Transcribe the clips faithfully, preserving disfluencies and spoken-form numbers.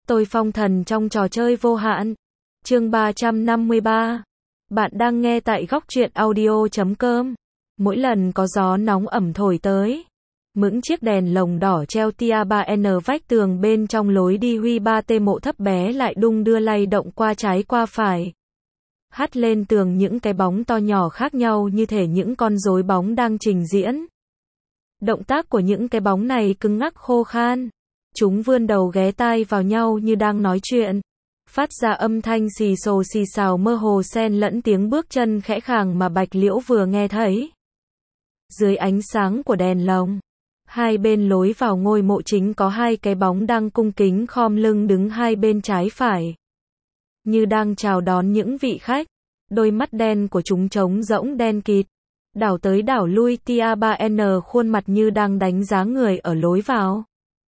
Tôi phong thần trong trò chơi vô hạn. Chương ba trăm năm mươi ba. Bạn đang nghe tại góc truyện audio chấm com. Mỗi lần có gió nóng ẩm thổi tới, những chiếc đèn lồng đỏ treo tia ba N vách tường bên trong lối đi Huy ba T mộ thấp bé lại đung đưa lay động qua trái qua phải. Hắt lên tường những cái bóng to nhỏ khác nhau như thể những con rối bóng đang trình diễn. Động tác của những cái bóng này cứng ngắc khô khan. Chúng vươn đầu ghé tai vào nhau như đang nói chuyện, phát ra âm thanh xì xồ xì xào mơ hồ xen lẫn tiếng bước chân khẽ khàng mà Bạch Liễu vừa nghe thấy. Dưới ánh sáng của đèn lồng, hai bên lối vào ngôi mộ chính có hai cái bóng đang cung kính khom lưng đứng hai bên trái phải, như đang chào đón những vị khách. Đôi mắt đen của chúng trống rỗng đen kịt, đảo tới đảo lui tia ba N, khuôn mặt như đang đánh giá người ở lối vào.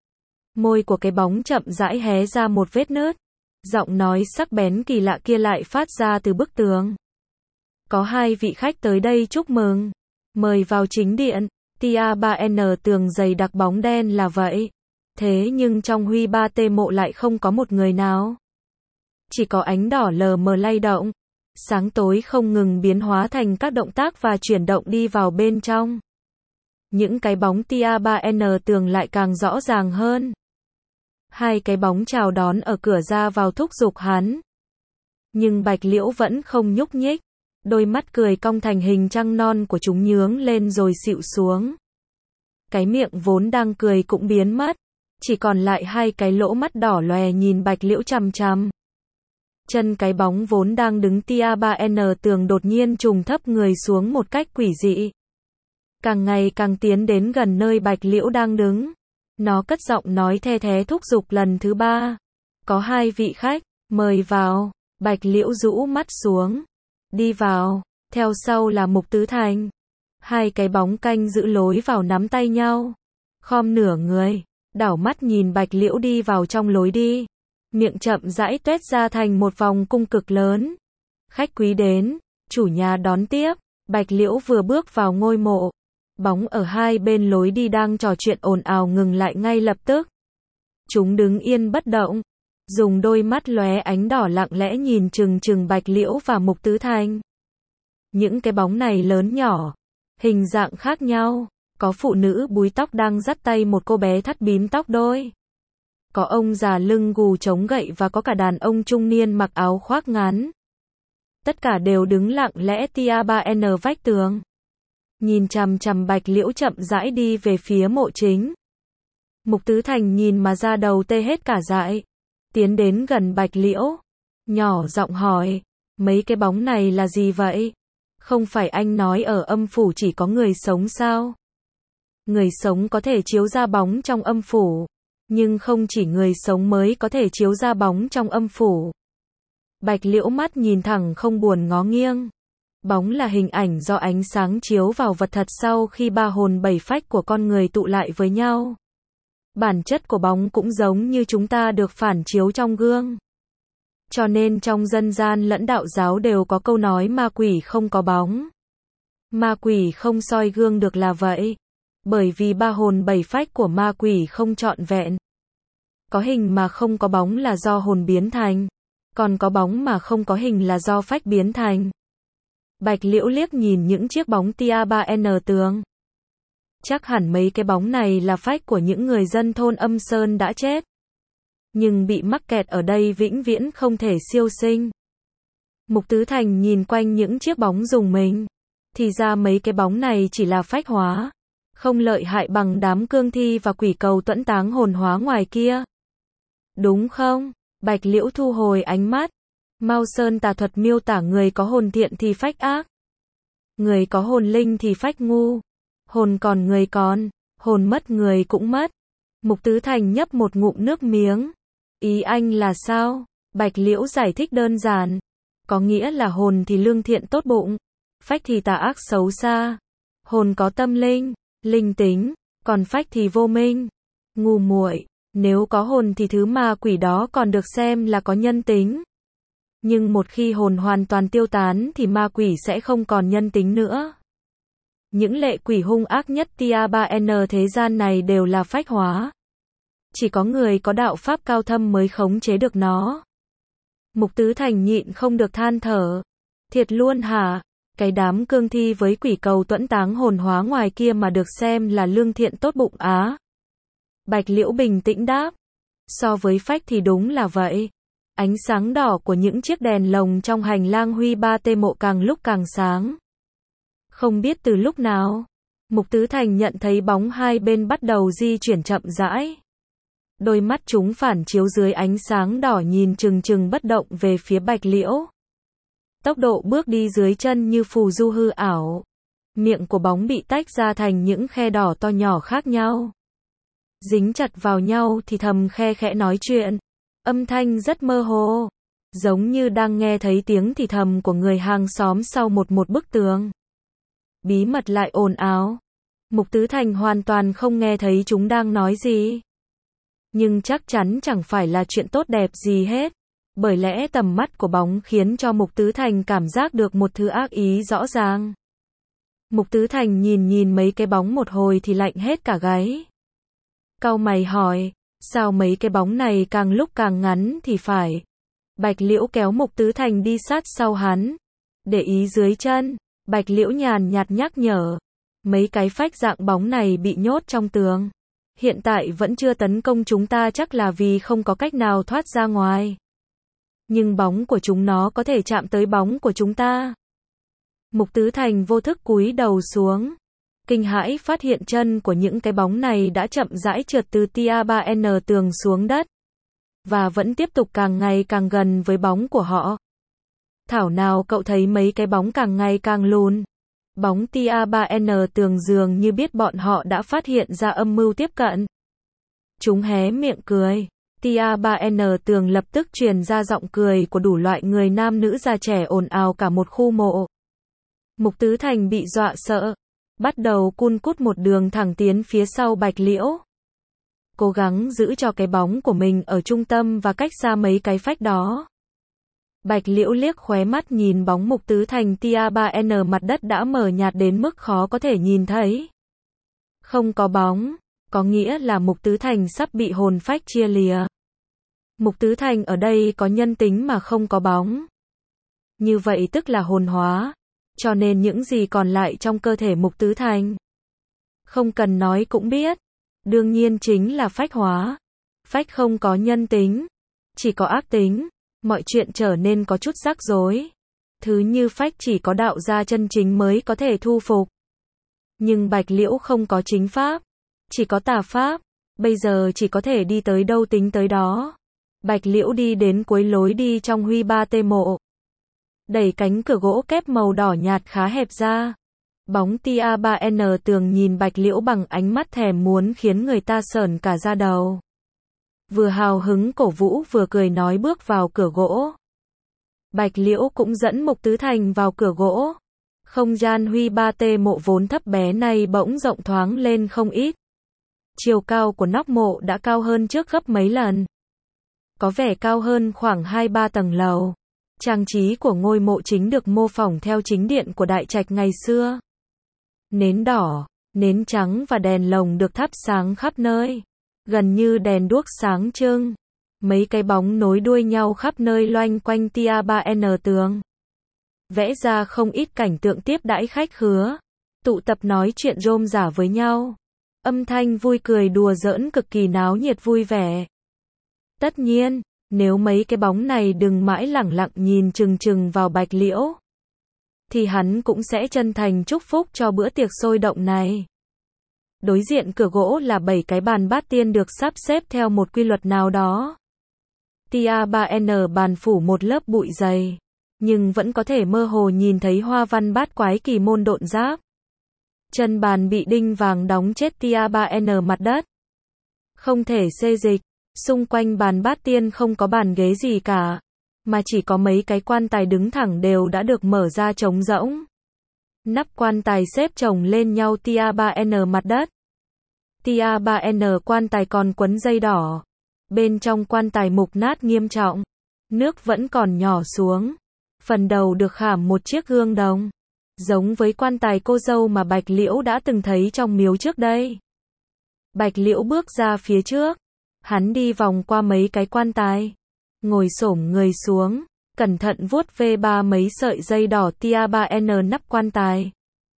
Môi của cái bóng chậm rãi hé ra một vết nứt. Giọng nói sắc bén kỳ lạ kia lại phát ra từ bức tường. Có hai vị khách tới đây chúc mừng. Mời vào chính điện. Tia ba N tường dày đặc bóng đen là vậy. Thế nhưng trong Huy ba T mộ lại không có một người nào. Chỉ có ánh đỏ lờ mờ lay động. Sáng tối không ngừng biến hóa thành các động tác và chuyển động đi vào bên trong. Những cái bóng tia ba N tường lại càng rõ ràng hơn. Hai cái bóng chào đón ở cửa ra vào thúc giục hắn. Nhưng Bạch Liễu vẫn không nhúc nhích. Đôi mắt cười cong thành hình trăng non của chúng nhướng lên rồi xịu xuống. Cái miệng vốn đang cười cũng biến mất. Chỉ còn lại hai cái lỗ mắt đỏ lòe nhìn Bạch Liễu chằm chằm. Chân cái bóng vốn đang đứng tia ba N tường đột nhiên trùng thấp người xuống một cách quỷ dị. Càng ngày càng tiến đến gần nơi Bạch Liễu đang đứng. Nó cất giọng nói the thé thúc giục lần thứ ba. Có hai vị khách, mời vào. Bạch Liễu rũ mắt xuống. Đi vào. Theo sau là Mục Tứ Thành. Hai cái bóng canh giữ lối vào nắm tay nhau. Khom nửa người. Đảo mắt nhìn Bạch Liễu đi vào trong lối đi. Miệng chậm rãi tuét ra thành một vòng cung cực lớn. Khách quý đến. Chủ nhà đón tiếp. Bạch Liễu vừa bước vào ngôi mộ. Bóng ở hai bên lối đi đang trò chuyện ồn ào ngừng lại ngay lập tức. Chúng đứng yên bất động, dùng đôi mắt lóe ánh đỏ lặng lẽ nhìn chừng chừng Bạch Liễu và Mục Tứ Thành. Những cái bóng này lớn nhỏ, hình dạng khác nhau. Có phụ nữ búi tóc đang dắt tay một cô bé thắt bím tóc đôi. Có ông già lưng gù chống gậy và có cả đàn ông trung niên mặc áo khoác ngắn. Tất cả đều đứng lặng lẽ tia ba N vách tường. Nhìn chằm chằm Bạch Liễu chậm rãi đi về phía mộ chính. Mục Tứ Thành nhìn mà da đầu tê hết cả dại. Tiến đến gần Bạch Liễu. Nhỏ giọng hỏi. Mấy cái bóng này là gì vậy? Không phải anh nói ở âm phủ chỉ có người sống sao? Người sống có thể chiếu ra bóng trong âm phủ. Nhưng không chỉ người sống mới có thể chiếu ra bóng trong âm phủ. Bạch Liễu mắt nhìn thẳng không buồn ngó nghiêng. Bóng là hình ảnh do ánh sáng chiếu vào vật thật sau khi ba hồn bảy phách của con người tụ lại với nhau. Bản chất của bóng cũng giống như chúng ta được phản chiếu trong gương. Cho nên trong dân gian lẫn đạo giáo đều có câu nói ma quỷ không có bóng. Ma quỷ không soi gương được là vậy. Bởi vì ba hồn bảy phách của ma quỷ không trọn vẹn. Có hình mà không có bóng là do hồn biến thành. Còn có bóng mà không có hình là do phách biến thành. Bạch Liễu liếc nhìn những chiếc bóng tia ba N tường. Chắc hẳn mấy cái bóng này là phách của những người dân thôn Âm Sơn đã chết. Nhưng bị mắc kẹt ở đây vĩnh viễn không thể siêu sinh. Mục Tứ Thành nhìn quanh những chiếc bóng dùng mình. Thì ra mấy cái bóng này chỉ là phách hóa. Không lợi hại bằng đám cương thi và quỷ cầu tuẫn táng hồn hóa ngoài kia. Đúng không? Bạch Liễu thu hồi ánh mắt. Mao Sơn tà thuật miêu tả người có hồn thiện thì phách ác. Người có hồn linh thì phách ngu. Hồn còn người còn, hồn mất người cũng mất. Mục Tứ Thành nhấp một ngụm nước miếng. Ý anh là sao? Bạch Liễu giải thích đơn giản. Có nghĩa là hồn thì lương thiện tốt bụng. Phách thì tà ác xấu xa. Hồn có tâm linh, linh tính. Còn phách thì vô minh, ngu muội. Nếu có hồn thì thứ ma quỷ đó còn được xem là có nhân tính. Nhưng một khi hồn hoàn toàn tiêu tán thì ma quỷ sẽ không còn nhân tính nữa. Những lệ quỷ hung ác nhất tia ba N thế gian này đều là phách hóa. Chỉ có người có đạo pháp cao thâm mới khống chế được nó. Mục Tứ Thành nhịn không được than thở. Thiệt luôn hả? Cái đám cương thi với quỷ cầu tuẫn táng hồn hóa ngoài kia mà được xem là lương thiện tốt bụng á. Bạch Liễu bình tĩnh đáp. So với phách thì đúng là vậy. Ánh sáng đỏ của những chiếc đèn lồng trong hành lang Huy Ba Tê Mộ càng lúc càng sáng. Không biết từ lúc nào, Mục Tứ Thành nhận thấy bóng hai bên bắt đầu di chuyển chậm rãi. Đôi mắt chúng phản chiếu dưới ánh sáng đỏ nhìn chừng chừng bất động về phía Bạch Liễu. Tốc độ bước đi dưới chân như phù du hư ảo. Miệng của bóng bị tách ra thành những khe đỏ to nhỏ khác nhau. Dính chặt vào nhau thì thầm khe khẽ nói chuyện. Âm thanh rất mơ hồ. Giống như đang nghe thấy tiếng thì thầm của người hàng xóm sau một một bức tường. Bí mật lại ồn ào. Mục Tứ Thành hoàn toàn không nghe thấy chúng đang nói gì. Nhưng chắc chắn chẳng phải là chuyện tốt đẹp gì hết. Bởi lẽ tầm mắt của bóng khiến cho Mục Tứ Thành cảm giác được một thứ ác ý rõ ràng. Mục Tứ Thành nhìn nhìn mấy cái bóng một hồi thì lạnh hết cả gáy. Cau mày hỏi, sao mấy cái bóng này càng lúc càng ngắn thì phải. Bạch Liễu kéo Mục Tứ Thành đi sát sau hắn. Để ý dưới chân, Bạch Liễu nhàn nhạt nhắc nhở. Mấy cái phách dạng bóng này bị nhốt trong tường. Hiện tại vẫn chưa tấn công chúng ta chắc là vì không có cách nào thoát ra ngoài. Nhưng bóng của chúng nó có thể chạm tới bóng của chúng ta. Mục Tứ Thành vô thức cúi đầu xuống. Kinh hãi phát hiện chân của những cái bóng này đã chậm rãi trượt từ tia ba N tường xuống đất. Và vẫn tiếp tục càng ngày càng gần với bóng của họ. Thảo nào cậu thấy mấy cái bóng càng ngày càng lùn. Bóng tia ba N tường dường như biết bọn họ đã phát hiện ra âm mưu tiếp cận. Chúng hé miệng cười. tia ba N tường lập tức truyền ra giọng cười của đủ loại người nam nữ già trẻ ồn ào cả một khu mộ. Mục Tứ Thành bị dọa sợ. Bắt đầu cun cút một đường thẳng tiến phía sau Bạch Liễu. Cố gắng giữ cho cái bóng của mình ở trung tâm và cách xa mấy cái phách đó. Bạch Liễu liếc khóe mắt nhìn bóng Mục Tứ Thành tia ba N mặt đất đã mờ nhạt đến mức khó có thể nhìn thấy. Không có bóng, có nghĩa là Mục Tứ Thành sắp bị hồn phách chia lìa. Mục Tứ Thành ở đây có nhân tính mà không có bóng. Như vậy tức là hồn hóa. Cho nên những gì còn lại trong cơ thể Mục Tứ Thành. Không cần nói cũng biết. Đương nhiên chính là phách hóa. Phách không có nhân tính. Chỉ có ác tính. Mọi chuyện trở nên có chút rắc rối. Thứ như phách chỉ có đạo gia chân chính mới có thể thu phục. Nhưng Bạch Liễu không có chính pháp. Chỉ có tà pháp. Bây giờ chỉ có thể đi tới đâu tính tới đó. Bạch Liễu đi đến cuối lối đi trong Huy Ba Tê Mộ. Đẩy cánh cửa gỗ kép màu đỏ nhạt khá hẹp ra. Bóng tia ba N tường nhìn Bạch Liễu bằng ánh mắt thèm muốn khiến người ta sởn cả da đầu. Vừa hào hứng cổ vũ vừa cười nói bước vào cửa gỗ. Bạch Liễu cũng dẫn Mục Tứ Thành vào cửa gỗ. Không gian Huy Ba Tê Mộ vốn thấp bé này bỗng rộng thoáng lên không ít. Chiều cao của nóc mộ đã cao hơn trước gấp mấy lần. Có vẻ cao hơn khoảng hai ba tầng lầu. Trang trí của ngôi mộ chính được mô phỏng theo chính điện của đại trạch ngày xưa. Nến đỏ, nến trắng và đèn lồng được thắp sáng khắp nơi. Gần như đèn đuốc sáng trưng. Mấy cái bóng nối đuôi nhau khắp nơi loanh quanh tia ba N tường. Vẽ ra không ít cảnh tượng tiếp đãi khách khứa. Tụ tập nói chuyện rôm rả với nhau. Âm thanh vui cười đùa giỡn cực kỳ náo nhiệt vui vẻ. Tất nhiên, nếu mấy cái bóng này đừng mãi lẳng lặng nhìn chừng chừng vào Bạch Liễu, thì hắn cũng sẽ chân thành chúc phúc cho bữa tiệc sôi động này. Đối diện cửa gỗ là bảy cái bàn bát tiên được sắp xếp theo một quy luật nào đó. tia ba N bàn phủ một lớp bụi dày, nhưng vẫn có thể mơ hồ nhìn thấy hoa văn bát quái kỳ môn độn giáp. Chân bàn bị đinh vàng đóng chết tia ba N mặt đất. Không thể xê dịch. Xung quanh bàn bát tiên không có bàn ghế gì cả, mà chỉ có mấy cái quan tài đứng thẳng đều đã được mở ra trống rỗng. Nắp quan tài xếp chồng lên nhau tia ba N mặt đất. tia ba N quan tài còn quấn dây đỏ. Bên trong quan tài mục nát nghiêm trọng. Nước vẫn còn nhỏ xuống. Phần đầu được khảm một chiếc gương đồng. Giống với quan tài cô dâu mà Bạch Liễu đã từng thấy trong miếu trước đây. Bạch Liễu bước ra phía trước. Hắn đi vòng qua mấy cái quan tài, ngồi xổm người xuống, cẩn thận vuốt ve ba mấy sợi dây đỏ tia ba N nắp quan tài.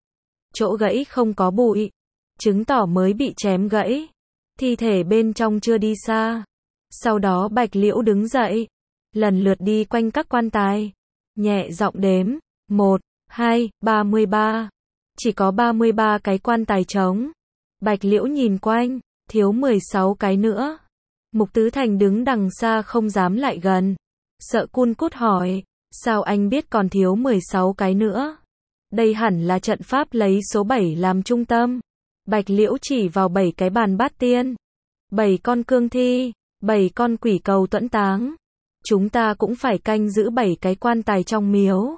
Chỗ gãy không có bụi, chứng tỏ mới bị chém gãy. Thi thể bên trong chưa đi xa. Sau đó Bạch Liễu đứng dậy, lần lượt đi quanh các quan tài, nhẹ giọng đếm, một, hai, ba mươi ba. Chỉ có ba mươi ba cái quan tài trống. Bạch Liễu nhìn quanh, thiếu mười sáu cái nữa. Mục Tứ Thành đứng đằng xa không dám lại gần. Sợ cun cút hỏi, sao anh biết còn thiếu mười sáu cái nữa? Đây hẳn là trận pháp lấy số bảy làm trung tâm. Bạch Liễu chỉ vào bảy cái bàn bát tiên, bảy con cương thi, bảy con quỷ cầu tuẫn táng. Chúng ta cũng phải canh giữ bảy cái quan tài trong miếu.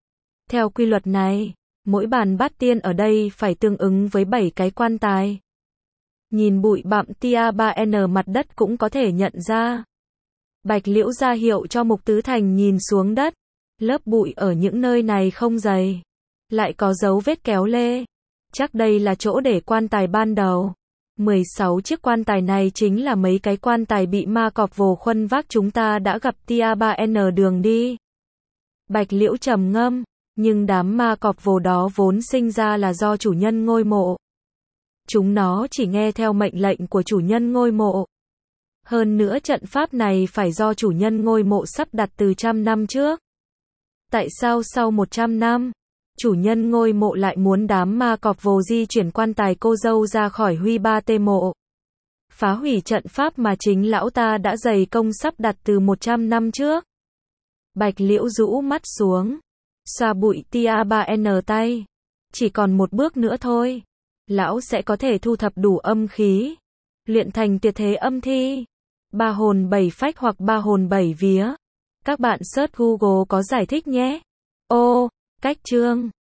Theo quy luật này, mỗi bàn bát tiên ở đây phải tương ứng với bảy cái quan tài. Nhìn bụi bặm tia ba N mặt đất cũng có thể nhận ra. Bạch Liễu ra hiệu cho Mục Tứ Thành nhìn xuống đất. Lớp bụi ở những nơi này không dày, lại có dấu vết kéo lê. Chắc đây là chỗ để quan tài ban đầu. mười sáu chiếc quan tài này chính là mấy cái quan tài bị ma cọp vồ khuân vác chúng ta đã gặp tia ba N đường đi. Bạch Liễu trầm ngâm, nhưng đám ma cọp vồ đó vốn sinh ra là do chủ nhân ngôi mộ. Chúng nó chỉ nghe theo mệnh lệnh của chủ nhân ngôi mộ. Hơn nữa trận pháp này phải do chủ nhân ngôi mộ sắp đặt từ trăm năm trước. Tại sao sau một trăm năm, chủ nhân ngôi mộ lại muốn đám ma cọp vồ di chuyển quan tài cô dâu ra khỏi Huy Ba Tê mộ? Phá hủy trận pháp mà chính lão ta đã dày công sắp đặt từ một trăm năm trước. Bạch Liễu rũ mắt xuống, xoa bụi tia ba N tay. Chỉ còn một bước nữa thôi. Lão sẽ có thể thu thập đủ âm khí, luyện thành tuyệt thế âm thi. Ba hồn bảy phách hoặc ba hồn bảy vía. Các bạn search Google có giải thích nhé. Ô, cách chương.